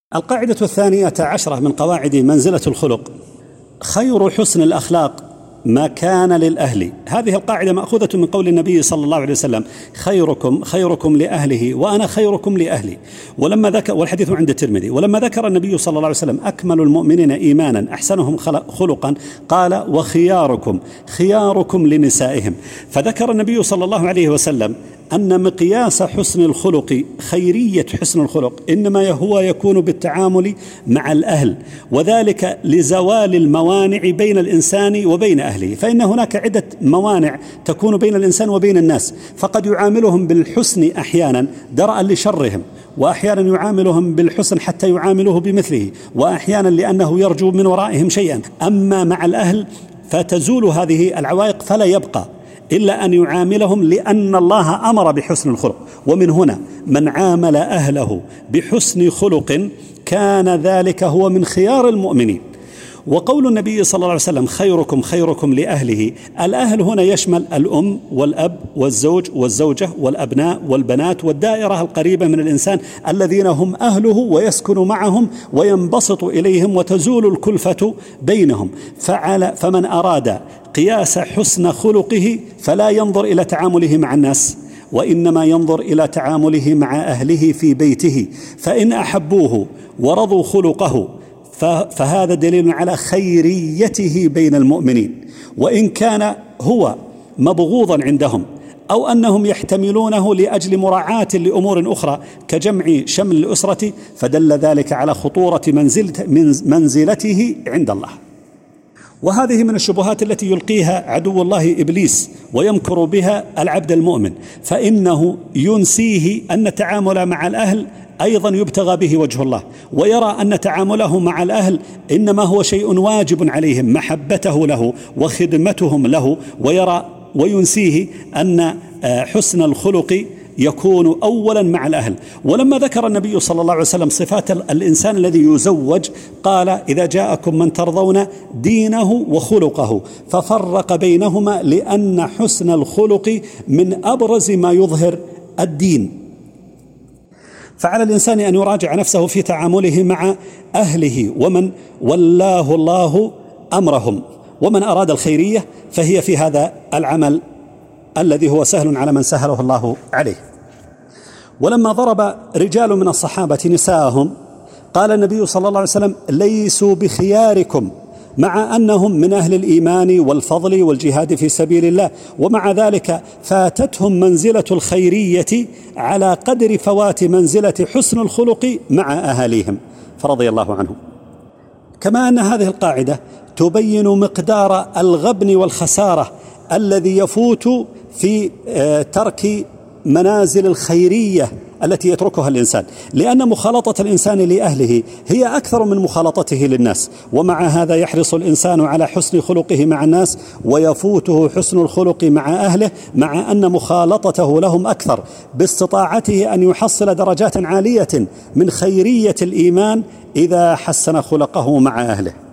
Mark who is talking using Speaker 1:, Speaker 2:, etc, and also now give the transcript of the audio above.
Speaker 1: القاعدة 12 من قواعد منزلة الخلق: خير حسن الأخلاق ما كان للأهل. هذه القاعدة مأخوذة من قول النبي صلى الله عليه وسلم: خيركم لأهله وأنا خيركم لأهلي. ولما ذكر، والحديث عند الترمذي، ولما ذكر النبي صلى الله عليه وسلم أكمل المؤمنين إيمانا أحسنهم خلقا قال: وخياركم لنسائهم. فذكر النبي صلى الله عليه وسلم أن مقياس حسن الخلق، خيرية حسن الخلق، إنما هو يكون بالتعامل مع الأهل، وذلك لزوال الموانع بين الإنسان وبين أهله. فإن هناك عدة موانع تكون بين الإنسان وبين الناس، فقد يعاملهم بالحسن أحيانا درءا لشرهم، وأحيانا يعاملهم بالحسن حتى يعامله بمثله، وأحيانا لأنه يرجو من ورائهم شيئا. أما مع الأهل فتزول هذه العوائق، فلا يبقى إلا أن يعاملهم، لأن الله أمر بحسن الخلق. ومن هنا من عامل أهله بحسن خلق كان ذلك هو من خيار المؤمنين. وقول النبي صلى الله عليه وسلم: خيركم لأهله، الأهل هنا يشمل الأم والأب والزوج والزوجة والأبناء والبنات والدائرة القريبة من الإنسان الذين هم أهله ويسكن معهم وينبسط إليهم وتزول الكلفة بينهم. فمن أراد قياس حسن خلقه فلا ينظر إلى تعامله مع الناس، وإنما ينظر إلى تعامله مع أهله في بيته، فإن أحبوه ورضوا خلقه فهذا دليل على خيريته بين المؤمنين. وإن كان هو مبغوضا عندهم أو أنهم يحتملونه لأجل مراعاة لأمور أخرى كجمع شمل الأسرة، فدل ذلك على خطورة منزلته عند الله. وهذه من الشبهات التي يلقيها عدو الله إبليس ويمكر بها العبد المؤمن، فإنه ينسيه أن التعامل مع الأهل أيضا يبتغى به وجه الله، ويرى أن تعامله مع الأهل إنما هو شيء واجب عليهم، محبته له وخدمتهم له، وينسيه أن حسن الخلق يكون أولا مع الأهل. ولما ذكر النبي صلى الله عليه وسلم صفات الإنسان الذي يزوج قال: إذا جاءكم من ترضون دينه وخلقه، ففرق بينهما، لأن حسن الخلق من أبرز ما يظهر الدين. فعلى الإنسان أن يراجع نفسه في تعامله مع أهله ومن ولاه الله أمرهم، ومن أراد الخيرية فهي في هذا العمل الذي هو سهل على من سهله الله عليه. ولما ضرب رجال من الصحابة نساءهم قال النبي صلى الله عليه وسلم: ليسوا بخياركم، مع أنهم من أهل الإيمان والفضل والجهاد في سبيل الله، ومع ذلك فاتتهم منزلة الخيرية على قدر فوات منزلة حسن الخلق مع أهاليهم فرضي الله عنهم. كما أن هذه القاعدة تبين مقدار الغبن والخسارة الذي يفوت في ترك منازل الخيرية التي يتركها الإنسان، لأن مخالطة الإنسان لأهله هي أكثر من مخالطته للناس، ومع هذا يحرص الإنسان على حسن خلقه مع الناس ويفوته حسن الخلق مع أهله، مع أن مخالطته لهم أكثر، باستطاعته أن يحصل درجات عالية من خيرية الإيمان إذا حسن خلقه مع أهله.